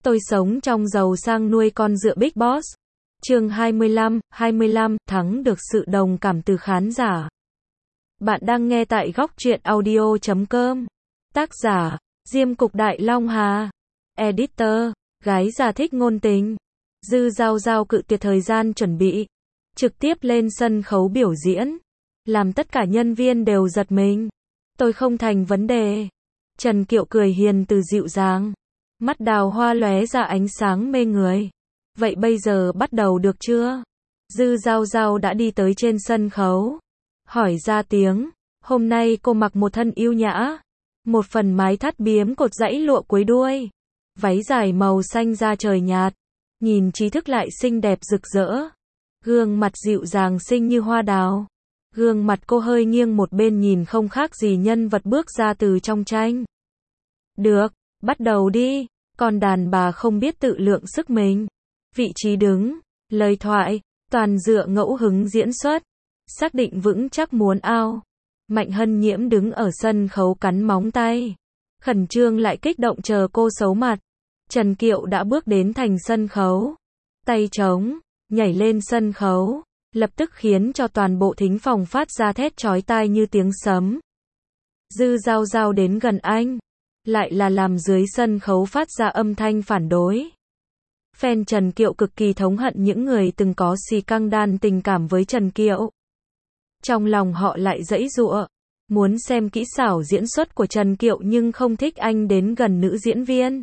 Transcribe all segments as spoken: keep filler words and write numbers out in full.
Tôi sống trong giàu sang nuôi con dựa Big Boss. Chương hai mươi lăm, hai mươi lăm, thắng được sự đồng cảm từ khán giả. Bạn đang nghe tại góc truyện audio chấm com. Tác giả, Diêm Cục Đại Long Hà. Editor, gái già thích ngôn tình. Dư Giao Giao cự tuyệt thời gian chuẩn bị. Trực tiếp lên sân khấu biểu diễn. Làm tất cả nhân viên đều giật mình. Tôi không thành vấn đề. Trần Kiệu cười hiền từ dịu dàng. Mắt đào hoa lóe ra ánh sáng mê người. Vậy bây giờ bắt đầu được chưa? Dư Giao Giao đã đi tới trên sân khấu. Hỏi ra tiếng. Hôm nay cô mặc một thân yêu nhã. Một phần mái thắt biếm cột dãy lụa cuối đuôi. Váy dài màu xanh da trời nhạt. Nhìn trí thức lại xinh đẹp rực rỡ. Gương mặt dịu dàng xinh như hoa đào. Gương mặt cô hơi nghiêng một bên nhìn không khác gì nhân vật bước ra từ trong tranh. Được, bắt đầu đi. Còn đàn bà không biết tự lượng sức mình. Vị trí đứng, lời thoại, toàn dựa ngẫu hứng diễn xuất. Xác định vững chắc muốn ao. Mạnh Hân Nhiễm đứng ở sân khấu cắn móng tay. Khẩn trương lại kích động chờ cô xấu mặt. Trần Kiệu đã bước đến thành sân khấu. Tay trống, nhảy lên sân khấu. Lập tức khiến cho toàn bộ thính phòng phát ra thét chói tai như tiếng sấm. Dư Giao Giao đến gần anh. Lại là làm dưới sân khấu phát ra âm thanh phản đối. Fan Trần Kiệu cực kỳ thống hận những người từng có xì căng đan tình cảm với Trần Kiệu. Trong lòng họ lại giãy giụa. Muốn xem kỹ xảo diễn xuất của Trần Kiệu nhưng không thích anh đến gần nữ diễn viên.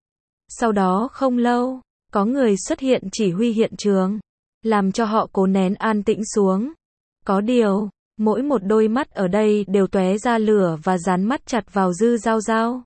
Sau đó không lâu, có người xuất hiện chỉ huy hiện trường. Làm cho họ cố nén an tĩnh xuống. Có điều, mỗi một đôi mắt ở đây đều tóe ra lửa và dán mắt chặt vào Dư Giao Giao.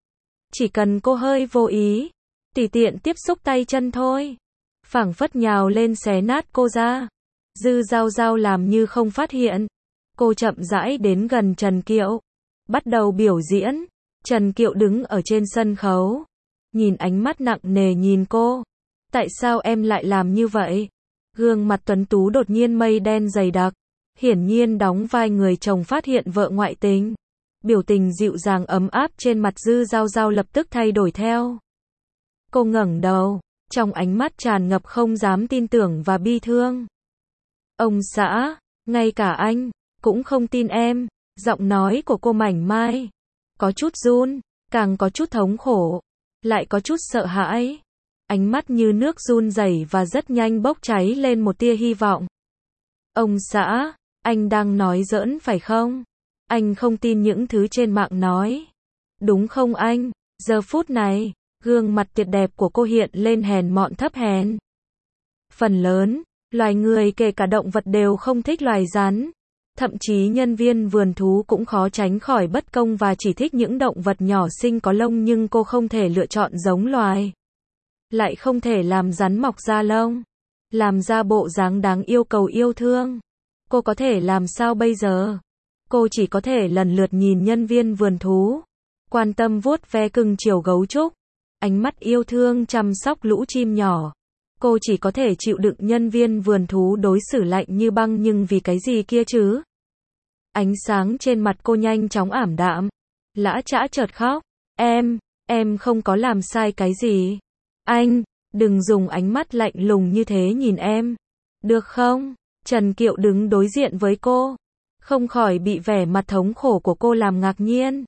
Chỉ cần cô hơi vô ý, tùy tiện tiếp xúc tay chân thôi, phảng phất nhào lên xé nát cô ra. Dư Giao Giao làm như không phát hiện. Cô chậm rãi đến gần Trần Kiệu. Bắt đầu biểu diễn. Trần Kiệu đứng ở trên sân khấu. Nhìn ánh mắt nặng nề nhìn cô. Tại sao em lại làm như vậy? Gương mặt tuấn tú đột nhiên mây đen dày đặc. Hiển nhiên đóng vai người chồng phát hiện vợ ngoại tình. Biểu tình dịu dàng ấm áp trên mặt Dư Giao Giao lập tức thay đổi theo. Cô ngẩng đầu, trong ánh mắt tràn ngập không dám tin tưởng và bi thương. Ông xã, ngay cả anh, cũng không tin em. Giọng nói của cô mảnh mai. Có chút run, càng có chút thống khổ. Lại có chút sợ hãi. Ánh mắt như nước run rẩy và rất nhanh bốc cháy lên một tia hy vọng. Ông xã, anh đang nói giỡn phải không? Anh không tin những thứ trên mạng nói. Đúng không anh? Giờ phút này, gương mặt tuyệt đẹp của cô hiện lên hèn mọn thấp hèn. Phần lớn, loài người kể cả động vật đều không thích loài rắn. Thậm chí nhân viên vườn thú cũng khó tránh khỏi bất công và chỉ thích những động vật nhỏ xinh có lông, nhưng cô không thể lựa chọn giống loài. Lại không thể làm rắn mọc ra lông. Làm ra bộ dáng đáng yêu cầu yêu thương. Cô có thể làm sao bây giờ? Cô chỉ có thể lần lượt nhìn nhân viên vườn thú. Quan tâm vuốt ve cưng chiều gấu trúc. Ánh mắt yêu thương chăm sóc lũ chim nhỏ. Cô chỉ có thể chịu đựng nhân viên vườn thú đối xử lạnh như băng, nhưng vì cái gì kia chứ? Ánh sáng trên mặt cô nhanh chóng ảm đạm. Lã chã chợt khóc. Em, em không có làm sai cái gì. Anh, đừng dùng ánh mắt lạnh lùng như thế nhìn em. Được không? Trần Kiệu đứng đối diện với cô. Không khỏi bị vẻ mặt thống khổ của cô làm ngạc nhiên.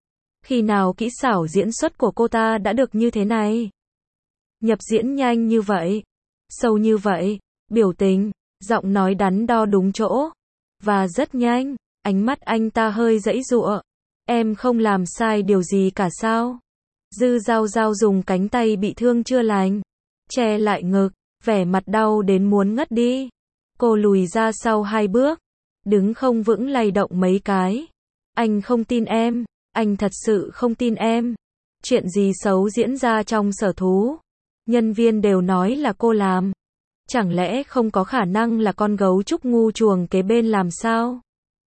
Khi nào kỹ xảo diễn xuất của cô ta đã được như thế này? Nhập diễn nhanh như vậy. Sâu như vậy. Biểu tình, giọng nói đắn đo đúng chỗ. Và rất nhanh, ánh mắt anh ta hơi giãy giụa. Em không làm sai điều gì cả sao? Dư Giao Giao dùng cánh tay bị thương chưa lành. Che lại ngực, vẻ mặt đau đến muốn ngất đi. Cô lùi ra sau hai bước. Đứng không vững lay động mấy cái. Anh không tin em. Anh thật sự không tin em. Chuyện gì xấu diễn ra trong sở thú? Nhân viên đều nói là cô làm. Chẳng lẽ không có khả năng là con gấu trúc ngu chuồng kế bên làm sao?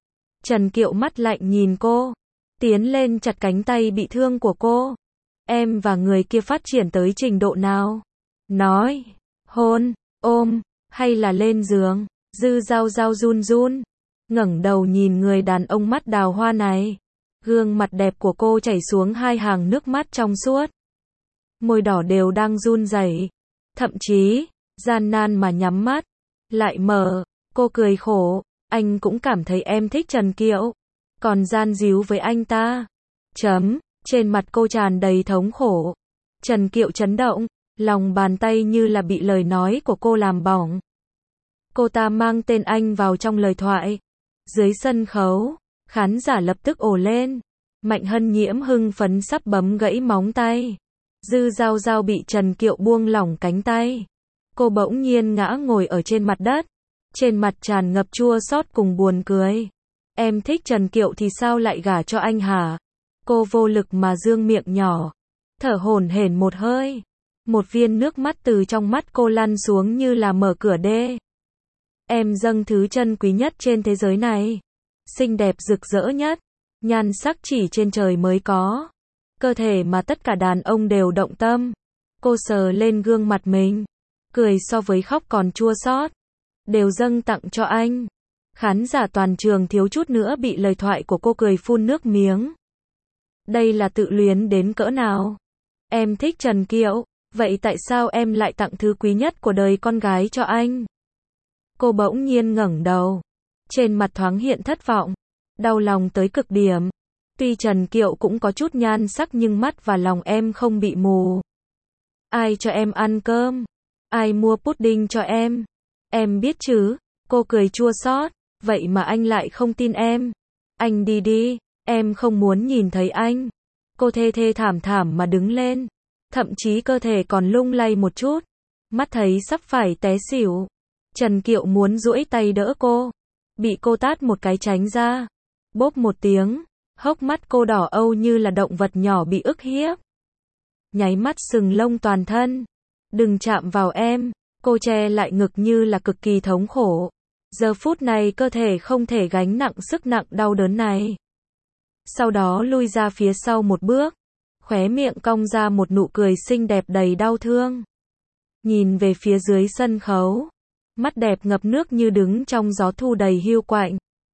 Trần Kiệu mắt lạnh nhìn cô. Tiến lên chặt cánh tay bị thương của cô. Em và người kia phát triển tới trình độ nào? Nói, hôn, ôm, hay là lên giường? Dư Giao Giao run run. Ngẩng đầu nhìn người đàn ông mắt đào hoa này. Gương mặt đẹp của cô chảy xuống hai hàng nước mắt trong suốt. môi đỏ đều đang run rẩy, thậm chí, gian nan mà nhắm mắt, lại mở, cô cười khổ, anh cũng cảm thấy em thích Trần Kiệu, còn gian díu với anh ta. Chấm, trên mặt cô tràn đầy thống khổ. Trần Kiệu chấn động, lòng bàn tay như là bị lời nói của cô làm bỏng. Cô ta mang tên anh vào trong lời thoại. Dưới sân khấu, khán giả lập tức ồ lên. Mạnh Hân Nhiễm hưng phấn sắp bấm gãy móng tay. Dư Giao Giao bị Trần Kiệu buông lỏng cánh tay. Cô bỗng nhiên ngã ngồi ở trên mặt đất. Trên mặt tràn ngập chua xót cùng buồn cười. Em thích Trần Kiệu thì sao lại gả cho anh hả? Cô vô lực mà dương miệng nhỏ. Thở hổn hển một hơi. Một viên nước mắt từ trong mắt cô lăn xuống như là mở cửa đê. Em dâng thứ chân quý nhất trên thế giới này. Xinh đẹp rực rỡ nhất. Nhan sắc chỉ trên trời mới có. Cơ thể mà tất cả đàn ông đều động tâm. Cô sờ lên gương mặt mình. Cười so với khóc còn chua xót. Đều dâng tặng cho anh. Khán giả toàn trường thiếu chút nữa bị lời thoại của cô cười phun nước miếng. Đây là tự luyến đến cỡ nào? Em thích Trần Kiệu, vậy tại sao em lại tặng thứ quý nhất của đời con gái cho anh? Cô bỗng nhiên ngẩng đầu. Trên mặt thoáng hiện thất vọng. Đau lòng tới cực điểm. Tuy Trần Kiệu cũng có chút nhan sắc nhưng mắt và lòng em không bị mù. Ai cho em ăn cơm? Ai mua pudding cho em? Em biết chứ? Cô cười chua xót. Vậy mà anh lại không tin em. Anh đi đi, em không muốn nhìn thấy anh. Cô thê thê thảm thảm mà đứng lên. Thậm chí cơ thể còn lung lay một chút. Mắt thấy sắp phải té xỉu. Trần Kiệu muốn duỗi tay đỡ cô. Bị cô tát một cái tránh ra. Bốp một tiếng. Hốc mắt cô đỏ âu như là động vật nhỏ bị ức hiếp. Nháy mắt sừng lông toàn thân. Đừng chạm vào em. Cô che lại ngực như là cực kỳ thống khổ. Giờ phút này cơ thể không thể gánh nặng sức nặng đau đớn này. Sau đó lui ra phía sau một bước. Khóe miệng cong ra một nụ cười xinh đẹp đầy đau thương. Nhìn về phía dưới sân khấu. Mắt đẹp ngập nước như đứng trong gió thu đầy hiu quạnh.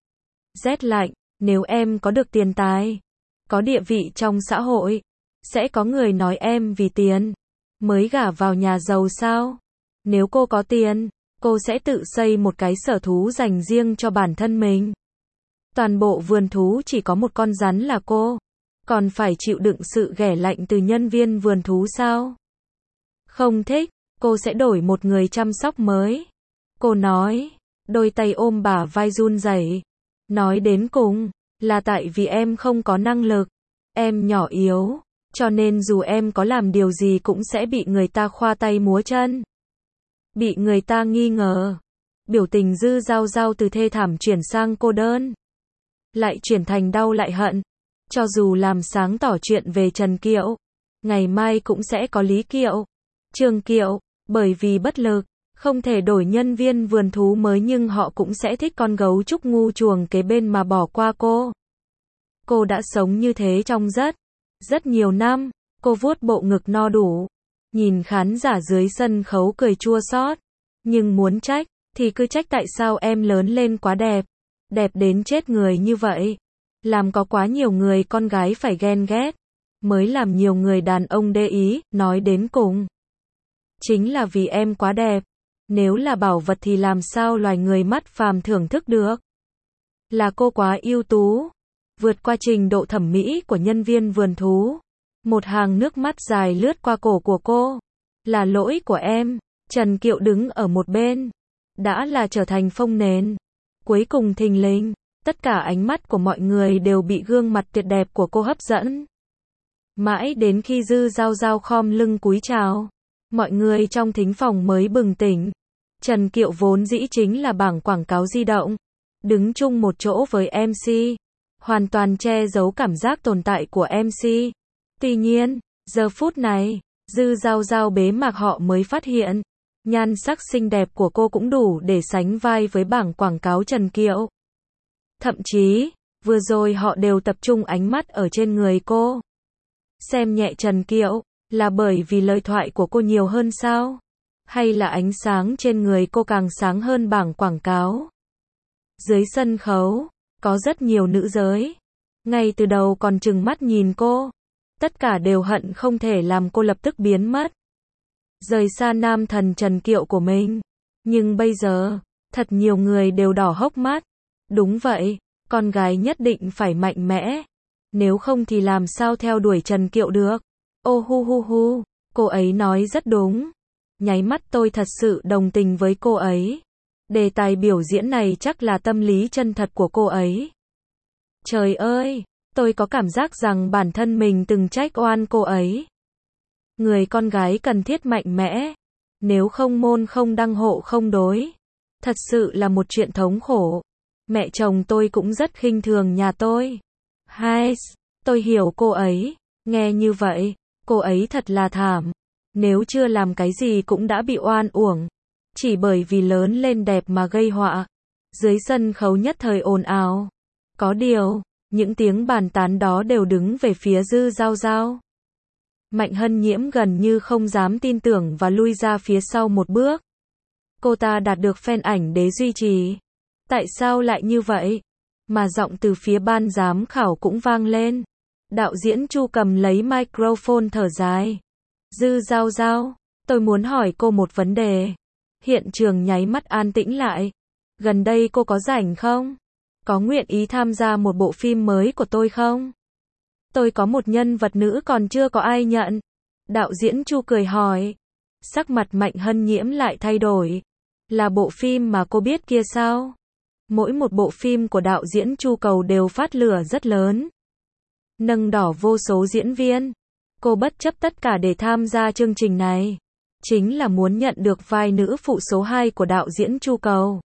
Rét lạnh, nếu em có được tiền tài, có địa vị trong xã hội, sẽ có người nói em vì tiền mới gả vào nhà giàu sao? Nếu cô có tiền, cô sẽ tự xây một cái sở thú dành riêng cho bản thân mình. Toàn bộ vườn thú chỉ có một con rắn là cô, còn phải chịu đựng sự ghẻ lạnh từ nhân viên vườn thú sao? Không thích, cô sẽ đổi một người chăm sóc mới. Cô nói, đôi tay ôm bả vai run rẩy. Nói đến cùng, là tại vì em không có năng lực. Em nhỏ yếu, cho nên dù em có làm điều gì cũng sẽ bị người ta khoa tay múa chân. Bị người ta nghi ngờ. Biểu tình Dư Giao Giao từ thê thảm chuyển sang cô đơn. Lại chuyển thành đau lại hận. Cho dù làm sáng tỏ chuyện về Trần Kiệu, ngày mai cũng sẽ có Lý Kiệu, Trương Kiệu, bởi vì bất lực, không thể đổi nhân viên vườn thú mới nhưng họ cũng sẽ thích con gấu trúc ngu chuồng kế bên mà bỏ qua cô. Cô đã sống như thế trong rất, rất nhiều năm. Cô vuốt bộ ngực no đủ. Nhìn khán giả dưới sân khấu cười chua xót. Nhưng muốn trách, thì cứ trách tại sao em lớn lên quá đẹp. Đẹp đến chết người như vậy. Làm có quá nhiều người con gái phải ghen ghét. Mới làm nhiều người đàn ông đê ý, nói đến cùng. Chính là vì em quá đẹp. Nếu là bảo vật thì làm sao loài người mắt phàm thưởng thức được. Là cô quá ưu tú. Vượt qua trình độ thẩm mỹ của nhân viên vườn thú. Một hàng nước mắt dài lướt qua cổ của cô. Là lỗi của em. Trần Kiệu đứng ở một bên. Đã là trở thành phông nền. Cuối cùng thình lình, tất cả ánh mắt của mọi người đều bị gương mặt tuyệt đẹp của cô hấp dẫn. Mãi đến khi Dư Giao Giao khom lưng cúi chào, mọi người trong thính phòng mới bừng tỉnh. Trần Kiệu vốn dĩ chính là bảng quảng cáo di động. Đứng chung một chỗ với em xê. Hoàn toàn che giấu cảm giác tồn tại của em xê. Tuy nhiên, giờ phút này, Dư Giao Giao bế mạc họ mới phát hiện. Nhan sắc xinh đẹp của cô cũng đủ để sánh vai với bảng quảng cáo Trần Kiệu. Thậm chí, vừa rồi họ đều tập trung ánh mắt ở trên người cô. Xem nhẹ Trần Kiệu, là bởi vì lời thoại của cô nhiều hơn sao? Hay là ánh sáng trên người cô càng sáng hơn bảng quảng cáo? Dưới sân khấu, có rất nhiều nữ giới. Ngay từ đầu còn trừng mắt nhìn cô. Tất cả đều hận không thể làm cô lập tức biến mất. Rời xa nam thần Trần Kiệu của mình. Nhưng bây giờ, thật nhiều người đều đỏ hốc mắt. Đúng vậy, con gái nhất định phải mạnh mẽ. Nếu không thì làm sao theo đuổi Trần Kiệu được. Ô hu hu hu, cô ấy nói rất đúng. Nháy mắt tôi thật sự đồng tình với cô ấy. Đề tài biểu diễn này chắc là tâm lý chân thật của cô ấy. Trời ơi, tôi có cảm giác rằng bản thân mình từng trách oan cô ấy. Người con gái cần thiết mạnh mẽ. Nếu không môn không đăng hộ không đối. Thật sự là một chuyện thống khổ. Mẹ chồng tôi cũng rất khinh thường nhà tôi. Hai, tôi hiểu cô ấy. Nghe như vậy, cô ấy thật là thảm. Nếu chưa làm cái gì cũng đã bị oan uổng. Chỉ bởi vì lớn lên đẹp mà gây họa. Dưới sân khấu nhất thời ồn ào. Có điều, những tiếng bàn tán đó đều đứng về phía Dư Giao Giao. Mạnh Hân Nhiễm gần như không dám tin tưởng và lui ra phía sau một bước. Cô ta đạt được fan ảnh đế duy trì. Tại sao lại như vậy? Mà giọng từ phía ban giám khảo cũng vang lên. Đạo diễn Chu cầm lấy microphone thở dài. Dư Giao Giao, tôi muốn hỏi cô một vấn đề. Hiện trường nháy mắt an tĩnh lại. Gần đây cô có rảnh không? Có nguyện ý tham gia một bộ phim mới của tôi không? Tôi có một nhân vật nữ còn chưa có ai nhận. Đạo diễn Chu cười hỏi. Sắc mặt Mạnh Hân Nhiễm lại thay đổi. Là bộ phim mà cô biết kia sao? Mỗi một bộ phim của đạo diễn Chu Cầu đều phát lửa rất lớn. Nâng đỏ vô số diễn viên. Cô bất chấp tất cả để tham gia chương trình này. Chính là muốn nhận được vai nữ phụ số hai của đạo diễn Chu Cầu.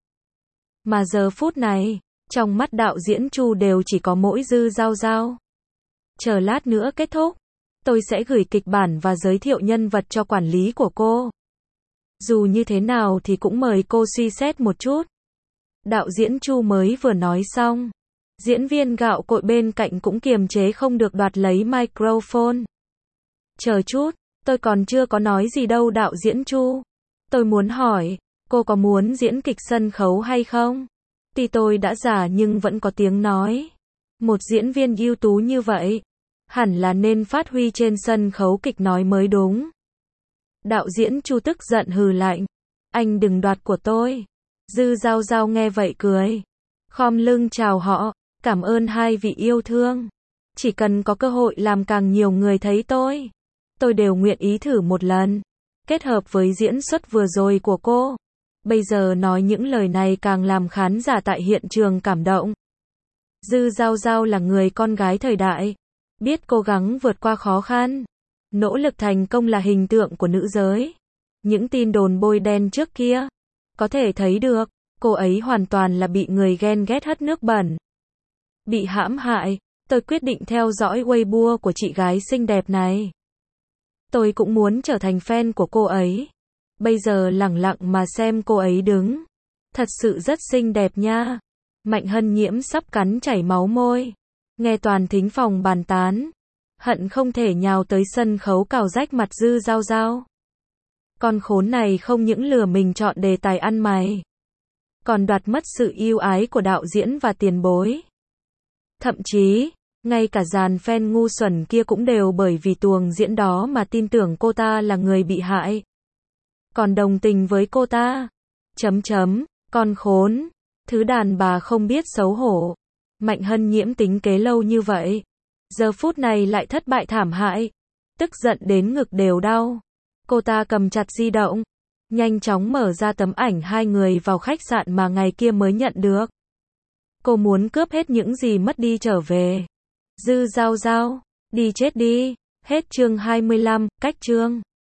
Mà giờ phút này, trong mắt đạo diễn Chu đều chỉ có mỗi Dư Giao Giao. Chờ lát nữa kết thúc, tôi sẽ gửi kịch bản và giới thiệu nhân vật cho quản lý của cô. Dù như thế nào thì cũng mời cô suy xét một chút. Đạo diễn Chu mới vừa nói xong. Diễn viên gạo cội bên cạnh cũng kiềm chế không được đoạt lấy microphone. Chờ chút, tôi còn chưa có nói gì đâu đạo diễn Chu. Tôi muốn hỏi, cô có muốn diễn kịch sân khấu hay không? Tuy tôi đã già nhưng vẫn có tiếng nói. Một diễn viên ưu tú như vậy, hẳn là nên phát huy trên sân khấu kịch nói mới đúng. Đạo diễn Chu tức giận hừ lạnh. Anh đừng đoạt của tôi. Dư Giao Giao nghe vậy cười. Khom lưng chào họ. Cảm ơn hai vị yêu thương. Chỉ cần có cơ hội làm càng nhiều người thấy tôi. Tôi đều nguyện ý thử một lần. Kết hợp với diễn xuất vừa rồi của cô. Bây giờ nói những lời này càng làm khán giả tại hiện trường cảm động. Dư Giao Giao là người con gái thời đại. Biết cố gắng vượt qua khó khăn. Nỗ lực thành công là hình tượng của nữ giới. Những tin đồn bôi đen trước kia. Có thể thấy được, cô ấy hoàn toàn là bị người ghen ghét hất nước bẩn. Bị hãm hại, tôi quyết định theo dõi Weibo của chị gái xinh đẹp này. Tôi cũng muốn trở thành fan của cô ấy. Bây giờ lẳng lặng mà xem cô ấy đứng. Thật sự rất xinh đẹp nha. Mạnh Hân Nhiễm sắp cắn chảy máu môi. Nghe toàn thính phòng bàn tán. Hận không thể nhào tới sân khấu cào rách mặt Dư Giao Giao. Con khốn này không những lừa mình chọn đề tài ăn mày. Còn đoạt mất sự yêu ái của đạo diễn và tiền bối. Thậm chí, ngay cả dàn fan ngu xuẩn kia cũng đều bởi vì tuồng diễn đó mà tin tưởng cô ta là người bị hại. Còn đồng tình với cô ta. Chấm chấm, con khốn. Thứ đàn bà không biết xấu hổ. Mạnh Hân Nhiễm tính kế lâu như vậy. Giờ phút này lại thất bại thảm hại. Tức giận đến ngực đều đau. Cô ta cầm chặt di động. Nhanh chóng mở ra tấm ảnh hai người vào khách sạn mà ngày kia mới nhận được. Cô muốn cướp hết những gì mất đi trở về. Dư Giao Giao, đi chết đi. Hết chương hai mươi lăm, cách chương.